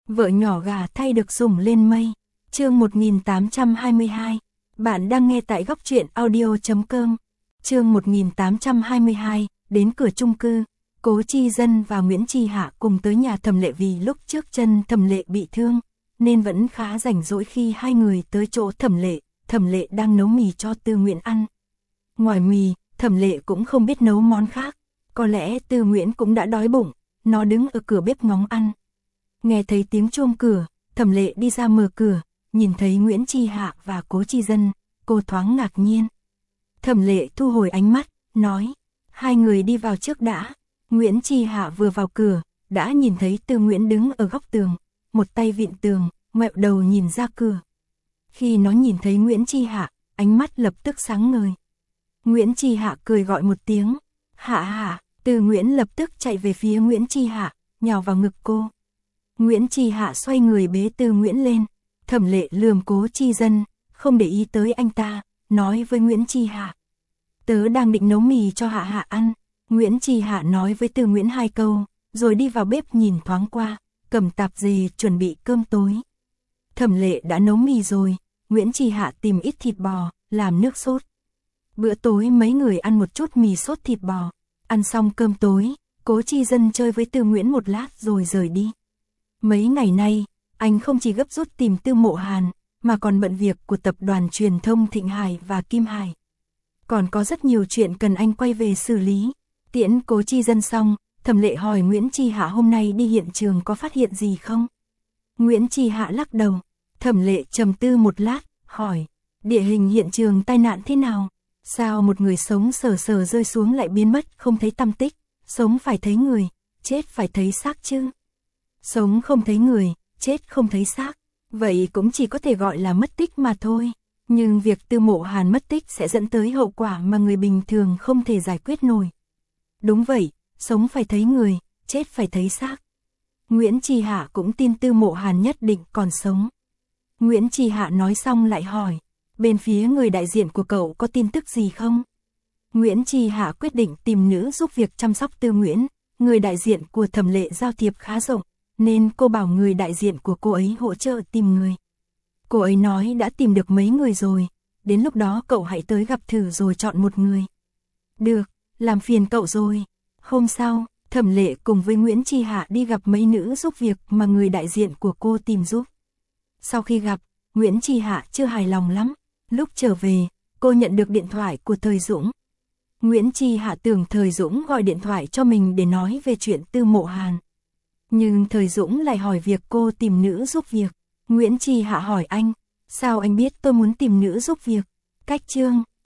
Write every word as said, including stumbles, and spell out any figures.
Vợ nhỏ gà thay được sủng lên mây. Chương một nghìn tám trăm hai mươi hai. Bạn đang nghe tại góc truyện audio chấm com. Chương một nghìn tám trăm hai mươi hai, đến cửa chung cư, Cố Chi Dân và Nguyễn Chi Hạ cùng tới nhà Thẩm Lệ vì lúc trước chân Thẩm Lệ bị thương, nên vẫn khá rảnh rỗi khi hai người tới chỗ Thẩm Lệ. Thẩm Lệ đang nấu mì cho Tư Nguyễn ăn. Ngoài mì, Thẩm Lệ cũng không biết nấu món khác, có lẽ Tư Nguyễn cũng đã đói bụng, nó đứng ở cửa bếp ngóng ăn. Nghe thấy tiếng chuông cửa, Thẩm Lệ đi ra mở cửa, nhìn thấy Nguyễn Chi Hạ và Cố Chi Dân, cô thoáng ngạc nhiên. Thẩm Lệ thu hồi ánh mắt, nói, hai người đi vào trước đã. Nguyễn Chi Hạ vừa vào cửa, đã nhìn thấy Tư Nguyễn đứng ở góc tường, một tay vịn tường, ngoẹo đầu nhìn ra cửa. Khi nó nhìn thấy Nguyễn Chi Hạ, ánh mắt lập tức sáng ngời. Nguyễn Chi Hạ cười gọi một tiếng, Hạ Hạ. Tư Nguyễn lập tức chạy về phía Nguyễn Chi Hạ, nhào vào ngực cô. Nguyễn Chi Hạ xoay người bế Tư Nguyễn lên. Thẩm Lệ lườm Cố Chi Dân, không để ý tới anh ta, nói với Nguyễn Chi Hạ, tớ đang định nấu mì cho Hạ Hạ ăn. Nguyễn Chi Hạ nói với Tư Nguyễn hai câu, rồi đi vào bếp nhìn thoáng qua, cầm tạp dề chuẩn bị cơm tối. Thẩm Lệ đã nấu mì rồi, Nguyễn Chi Hạ tìm ít thịt bò, làm nước sốt. Bữa tối mấy người ăn một chút mì sốt thịt bò. Ăn xong cơm tối, Cố Chi Dân chơi với Tư Nguyễn một lát rồi rời đi. Mấy ngày nay, anh không chỉ gấp rút tìm Tư Mộ Hàn, mà còn bận việc của tập đoàn truyền thông Thịnh Hải và Kim Hải. Còn có rất nhiều chuyện cần anh quay về xử lý. Tiễn Cố Chi Dân xong, Thẩm Lệ hỏi Nguyễn Chi Hạ hôm nay đi hiện trường có phát hiện gì không? Nguyễn Chi Hạ lắc đầu. Thẩm Lệ trầm tư một lát, hỏi, địa hình hiện trường tai nạn thế nào? Sao một người sống sờ sờ rơi xuống lại biến mất không thấy tăm tích? Sống phải thấy người, chết phải thấy xác chứ. Sống không thấy người, chết không thấy xác, vậy cũng chỉ có thể gọi là mất tích mà thôi. Nhưng việc Tư Mộ Hàn mất tích sẽ dẫn tới hậu quả mà người bình thường không thể giải quyết nổi. Đúng vậy, sống phải thấy người, chết phải thấy xác. Nguyễn Chi Hạ cũng tin Tư Mộ Hàn nhất định còn sống. Nguyễn Chi Hạ nói xong lại hỏi, bên phía người đại diện của cậu có tin tức gì không? Nguyễn Chi Hạ quyết định tìm nữ giúp việc chăm sóc Tư Nguyễn. Người đại diện của Thẩm Lệ giao thiệp khá rộng, nên cô bảo người đại diện của cô ấy hỗ trợ tìm người. Cô ấy nói đã tìm được mấy người rồi, đến lúc đó cậu hãy tới gặp thử rồi chọn một người. Được, làm phiền cậu rồi. Hôm sau, Thẩm Lệ cùng với Nguyễn Chi Hạ đi gặp mấy nữ giúp việc mà người đại diện của cô tìm giúp. Sau khi gặp, Nguyễn Chi Hạ chưa hài lòng lắm. Lúc trở về, cô nhận được điện thoại của Thời Dũng. Nguyễn Chi Hạ tưởng Thời Dũng gọi điện thoại cho mình để nói về chuyện Tư Mộ Hàn. Nhưng Thời Dũng lại hỏi việc cô tìm nữ giúp việc. Nguyễn Chi Hạ hỏi anh, sao anh biết tôi muốn tìm nữ giúp việc? Cách chương